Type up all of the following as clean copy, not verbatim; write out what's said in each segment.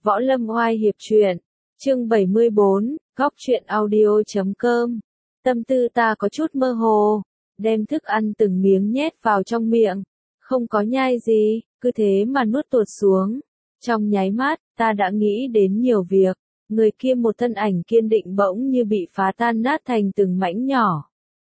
Võ Lâm Oai hiệp truyện, chương 74, góc truyện audio.com. Tâm tư ta có chút mơ hồ, đem thức ăn từng miếng nhét vào trong miệng, không có nhai gì, cứ thế mà nuốt tuột xuống. Trong nháy mắt, ta đã nghĩ đến nhiều việc, người kia một thân ảnh kiên định bỗng như bị phá tan nát thành từng mảnh nhỏ.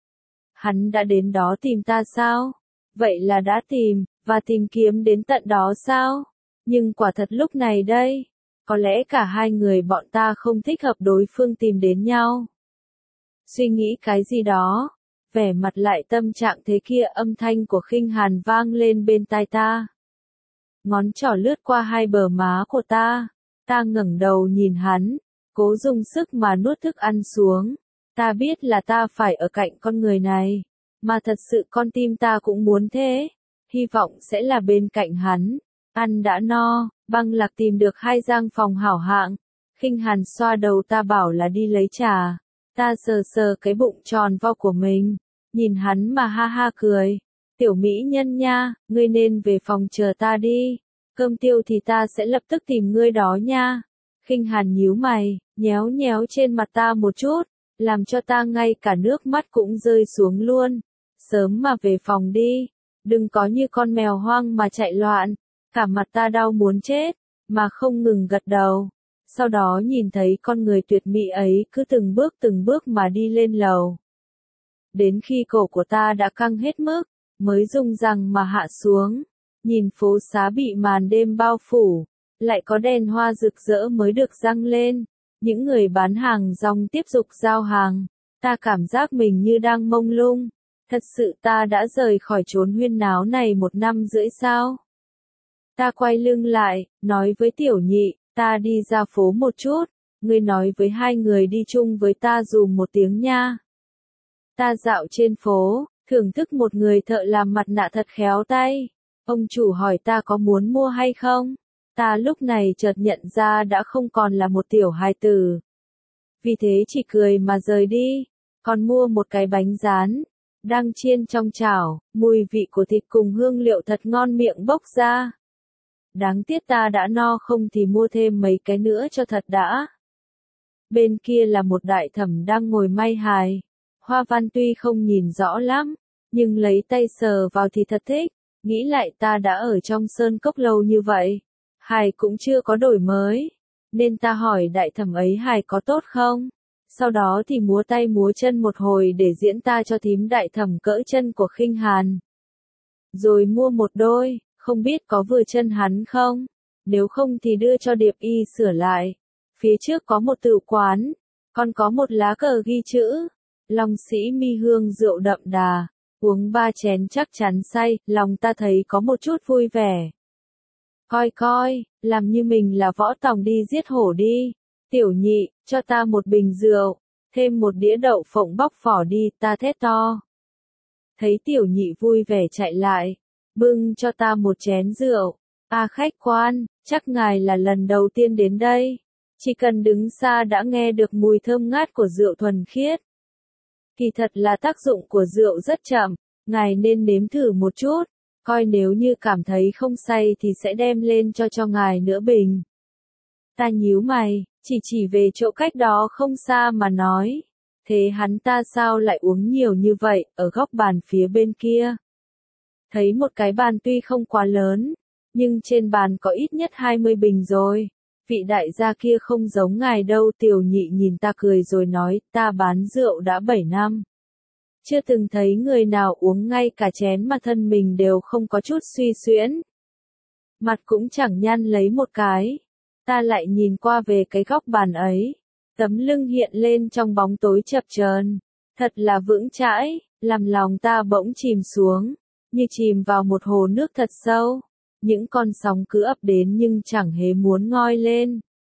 Hắn đã đến đó tìm ta sao? Vậy là đã tìm, và tìm kiếm đến tận đó sao? Nhưng quả thật lúc này đây, có lẽ cả hai người bọn ta không thích hợp đối phương tìm đến nhau. Suy nghĩ cái gì đó, vẻ mặt lại tâm trạng thế kia, âm thanh của Khinh Hàn vang lên bên tai ta. Ngón trỏ lướt qua hai bờ má của ta ngẩng đầu nhìn hắn, cố dùng sức mà nuốt thức ăn xuống. Ta biết là ta phải ở cạnh con người này, mà thật sự con tim ta cũng muốn thế, hy vọng sẽ là bên cạnh hắn. Ăn đã no, Băng Lạc tìm được hai gian phòng hảo hạng. Khinh Hàn xoa đầu ta bảo là đi lấy trà. Ta sờ sờ cái bụng tròn vo của mình, nhìn hắn mà ha ha cười. Tiểu mỹ nhân nha, ngươi nên về phòng chờ ta đi. Cơm tiêu thì ta sẽ lập tức tìm ngươi đó nha. Khinh Hàn nhíu mày, nhéo nhéo trên mặt ta một chút, làm cho ta ngay cả nước mắt cũng rơi xuống luôn. Sớm mà về phòng đi, đừng có như con mèo hoang mà chạy loạn. Cả mặt ta đau muốn chết, mà không ngừng gật đầu. Sau đó nhìn thấy con người tuyệt mỹ ấy cứ từng bước mà đi lên lầu. Đến khi cổ của ta đã căng hết mức, mới rung răng mà hạ xuống. Nhìn phố xá bị màn đêm bao phủ, lại có đèn hoa rực rỡ mới được răng lên. Những người bán hàng rong tiếp tục giao hàng. Ta cảm giác mình như đang mông lung. Thật sự ta đã rời khỏi chốn huyên náo này 1 năm rưỡi sao? Ta quay lưng lại, nói với Tiểu Nhị, ta đi ra phố một chút, ngươi nói với hai người đi chung với ta dùm một tiếng nha. Ta dạo trên phố, thưởng thức một người thợ làm mặt nạ thật khéo tay. Ông chủ hỏi ta có muốn mua hay không? Ta lúc này chợt nhận ra đã không còn là một tiểu hài tử. Vì thế chỉ cười mà rời đi, còn mua một cái bánh rán, đang chiên trong chảo, mùi vị của thịt cùng hương liệu thật ngon miệng bốc ra. Đáng tiếc ta đã no không thì mua thêm mấy cái nữa cho thật đã. Bên kia là một đại thẩm đang ngồi may hài. Hoa văn tuy không nhìn rõ lắm, nhưng lấy tay sờ vào thì thật thích. Nghĩ lại ta đã ở trong sơn cốc lâu như vậy, hài cũng chưa có đổi mới. Nên ta hỏi đại thẩm ấy hài có tốt không? Sau đó thì múa tay múa chân một hồi để diễn ta cho thím đại thẩm cỡ chân của Khinh Hàn. Rồi mua một đôi. Không biết có vừa chân hắn không? Nếu không thì đưa cho Điệp Y sửa lại. Phía trước có một tử quán, còn có một lá cờ ghi chữ Long Sĩ Mi hương rượu đậm đà, uống 3 chén chắc chắn say. Lòng ta thấy có một chút vui vẻ. Coi coi, làm như mình là Võ Tòng đi giết hổ đi. Tiểu Nhị, cho ta một bình rượu, thêm một đĩa đậu phộng bóc vỏ đi, ta thét to. Thấy Tiểu Nhị vui vẻ chạy lại, bưng cho ta một chén rượu. Khách quan, chắc ngài là lần đầu tiên đến đây. Chỉ cần đứng xa đã nghe được mùi thơm ngát của rượu thuần khiết. Kỳ thật là tác dụng của rượu rất chậm, ngài nên nếm thử một chút, coi nếu như cảm thấy không say thì sẽ đem lên cho ngài nửa bình. Ta nhíu mày, chỉ về chỗ cách đó không xa mà nói. Thế hắn ta sao lại uống nhiều như vậy, ở góc bàn phía bên kia? Thấy một cái bàn tuy không quá lớn, nhưng trên bàn có ít nhất 20 bình rồi. Vị đại gia kia không giống ngài đâu. Tiểu Nhị nhìn ta cười rồi nói, ta bán rượu đã 7 năm. Chưa từng thấy người nào uống ngay cả chén mà thân mình đều không có chút suy xuyễn. Mặt cũng chẳng nhăn lấy một cái. Ta lại nhìn qua về cái góc bàn ấy. Tấm lưng hiện lên trong bóng tối chập chờn, thật là vững chãi, làm lòng ta bỗng chìm xuống. Như chìm vào một hồ nước thật sâu, những con sóng cứ ập đến nhưng chẳng hề muốn ngoi lên.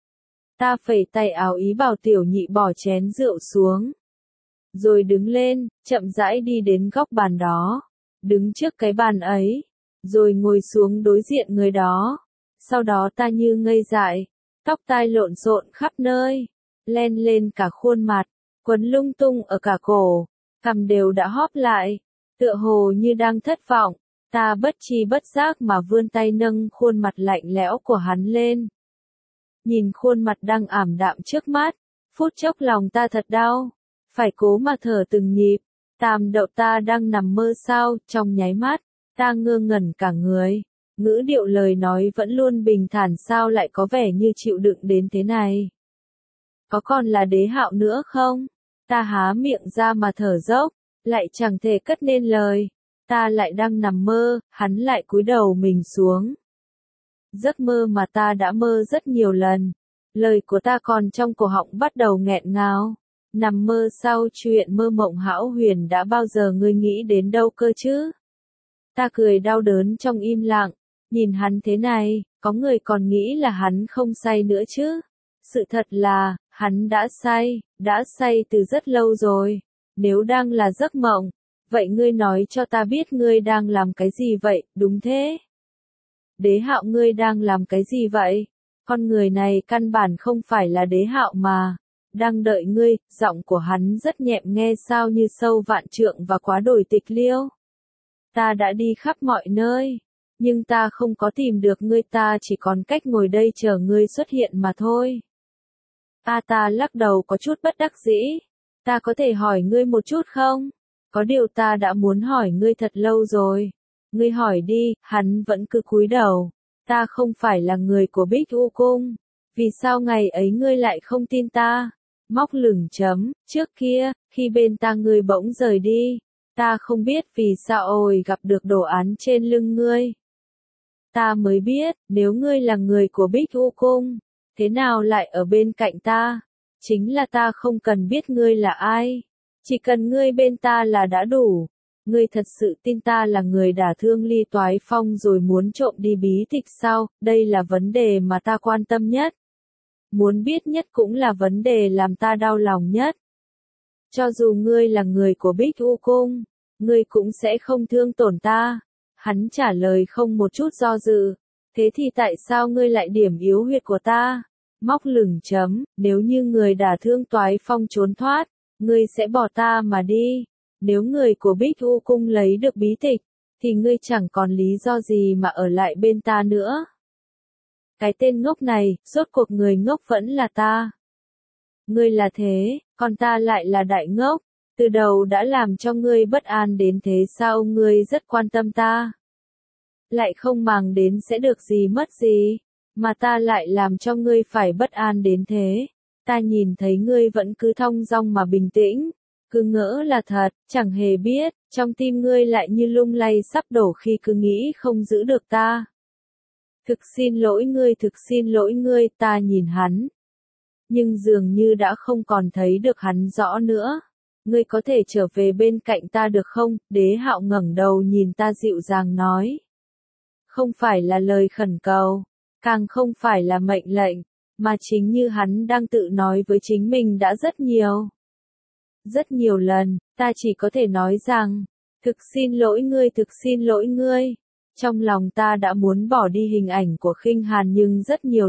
Ta phẩy tay áo ý bảo Tiểu Nhị bỏ chén rượu xuống. Rồi đứng lên, chậm rãi đi đến góc bàn đó, đứng trước cái bàn ấy, rồi ngồi xuống đối diện người đó. Sau đó ta như ngây dại, tóc tai lộn xộn khắp nơi, len lên cả khuôn mặt, quấn lung tung ở cả cổ, cằm đều đã hóp lại. Tựa hồ như đang thất vọng, ta bất tri bất giác mà vươn tay nâng khuôn mặt lạnh lẽo của hắn lên. nhìn khuôn mặt đang ảm đạm trước mắt, phút chốc lòng ta thật đau, phải cố mà thở từng nhịp. Tam đậu ta đang nằm mơ sao, trong nháy mắt, ta ngơ ngẩn cả người, ngữ điệu lời nói vẫn luôn bình thản sao lại có vẻ như chịu đựng đến thế này. Có còn là Đế Hạo nữa không? Ta há miệng ra mà thở dốc, lại chẳng thể cất nên lời. Ta lại đang nằm mơ, hắn lại cúi đầu mình xuống. Giấc mơ mà ta đã mơ rất nhiều lần. Lời của ta còn trong cổ họng bắt đầu nghẹn ngào. Nằm mơ sao, chuyện mơ mộng hão huyền đã bao giờ ngươi nghĩ đến đâu cơ chứ? Ta cười đau đớn trong im lặng, nhìn hắn thế này, có người còn nghĩ là hắn không say nữa chứ? Sự thật là, hắn đã say từ rất lâu rồi. Nếu đang là giấc mộng, vậy ngươi nói cho ta biết ngươi đang làm cái gì vậy, đúng thế? Đế Hạo, ngươi đang làm cái gì vậy? Con người này căn bản không phải là Đế Hạo mà. Đang đợi ngươi, giọng của hắn rất nhẹm nghe sao như sâu vạn trượng và quá đổi tịch liêu. Ta đã đi khắp mọi nơi, nhưng ta không có tìm được ngươi, ta chỉ còn cách ngồi đây chờ ngươi xuất hiện mà thôi. Ta lắc đầu có chút bất đắc dĩ. Ta có thể hỏi ngươi một chút không? Có điều ta đã muốn hỏi ngươi thật lâu rồi. Ngươi hỏi đi, hắn vẫn cứ cúi đầu. Ta không phải là người của Bích U Cung. Vì sao ngày ấy ngươi lại không tin ta? Móc lửng chấm, trước kia, khi bên ta ngươi bỗng rời đi. Ta không biết vì sao ôi gặp được đồ án trên lưng ngươi. Ta mới biết, nếu ngươi là người của Bích U Cung, thế nào lại ở bên cạnh ta? Chính là ta không cần biết ngươi là ai. Chỉ cần ngươi bên ta là đã đủ. Ngươi thật sự tin ta là người đả thương Ly Toái Phong rồi muốn trộm đi bí tịch sao? Đây là vấn đề mà ta quan tâm nhất. Muốn biết nhất cũng là vấn đề làm ta đau lòng nhất. Cho dù ngươi là người của Bích U Cung, ngươi cũng sẽ không thương tổn ta. Hắn trả lời không một chút do dự. Thế thì tại sao ngươi lại điểm yếu huyệt của ta? Móc lửng chấm, nếu như người đả thương Toái Phong trốn thoát, ngươi sẽ bỏ ta mà đi. Nếu người của Bích U Cung lấy được bí tịch, thì ngươi chẳng còn lý do gì mà ở lại bên ta nữa. Cái tên ngốc này, rốt cuộc người ngốc vẫn là ta. Ngươi là thế, còn ta lại là đại ngốc. Từ đầu đã làm cho ngươi bất an đến thế sao? Ngươi rất quan tâm ta. Lại không màng đến sẽ được gì mất gì, mà ta lại làm cho ngươi phải bất an đến thế. Ta nhìn thấy ngươi vẫn cứ thong dong mà bình tĩnh, cứ ngỡ là thật, chẳng hề biết, trong tim ngươi lại như lung lay sắp đổ khi cứ nghĩ không giữ được ta. Thực xin lỗi ngươi, ta nhìn hắn. Nhưng dường như đã không còn thấy được hắn rõ nữa. Ngươi có thể trở về bên cạnh ta được không? Đế Hạo ngẩng đầu nhìn ta dịu dàng nói. Không phải là lời khẩn cầu, càng không phải là mệnh lệnh, mà chính như hắn đang tự nói với chính mình đã rất nhiều lần, ta chỉ có thể nói rằng, thực xin lỗi ngươi. Trong lòng ta đã muốn bỏ đi hình ảnh của Khinh Hàn nhưng rất nhiều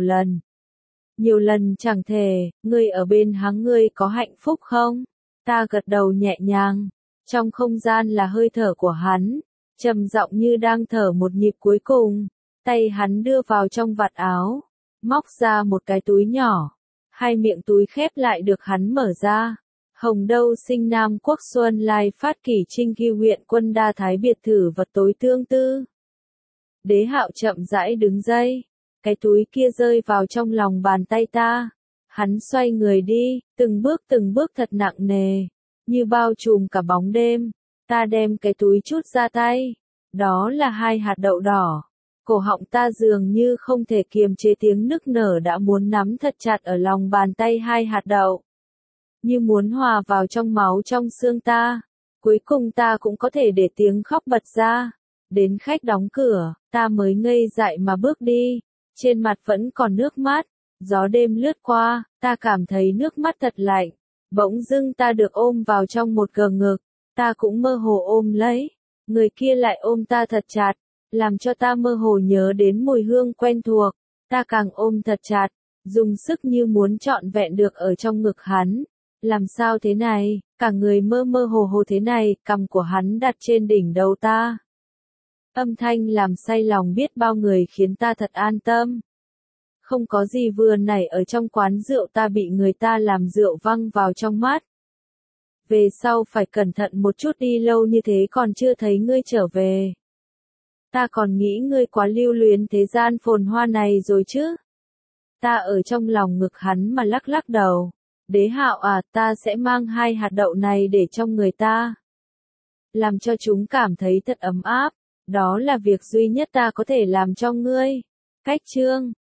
lần chẳng thể. Ngươi ở bên hắn, ngươi có hạnh phúc không? Ta gật đầu nhẹ nhàng, trong không gian là hơi thở của hắn, trầm giọng như đang thở một nhịp cuối cùng. Tay hắn đưa vào trong vạt áo, móc ra một cái túi nhỏ, hai miệng túi khép lại được hắn mở ra. Hồng Đâu Sinh Nam Quốc Xuân Lai Phát Kỷ Trinh Ghi huyện Quân Đa Thái biệt thự vật tối tương tư. Đế Hạo chậm rãi đứng dậy, cái túi kia rơi vào trong lòng bàn tay ta. Hắn xoay người đi, từng bước thật nặng nề, như bao trùm cả bóng đêm. Ta đem cái túi chút ra tay, đó là 2 hạt đậu đỏ. Cổ họng ta dường như không thể kiềm chế tiếng nức nở đã muốn nắm thật chặt ở lòng bàn tay 2 hạt đậu. Như muốn hòa vào trong máu trong xương ta. Cuối cùng ta cũng có thể để tiếng khóc bật ra. Đến khách đóng cửa, ta mới ngây dại mà bước đi. Trên mặt vẫn còn nước mắt. Gió đêm lướt qua, ta cảm thấy nước mắt thật lạnh. Bỗng dưng ta được ôm vào trong một gờ ngực. Ta cũng mơ hồ ôm lấy. Người kia lại ôm ta thật chặt, làm cho ta mơ hồ nhớ đến mùi hương quen thuộc. Ta càng ôm thật chặt, dùng sức như muốn trọn vẹn được ở trong ngực hắn. Làm sao thế này, cả người mơ mơ hồ thế này, cằm của hắn đặt trên đỉnh đầu ta. Âm thanh làm say lòng biết bao người khiến ta thật an tâm. Không có gì vừa nãy ở trong quán rượu ta bị người ta làm rượu văng vào trong mắt. Về sau phải cẩn thận một chút, đi lâu như thế còn chưa thấy ngươi trở về. Ta còn nghĩ ngươi quá lưu luyến thế gian phồn hoa này rồi chứ. Ta ở trong lòng ngực hắn mà lắc lắc đầu. Đế Hạo à, ta sẽ mang 2 hạt đậu này để trong người ta. Làm cho chúng cảm thấy thật ấm áp. Đó là việc duy nhất ta có thể làm cho ngươi. Cách chương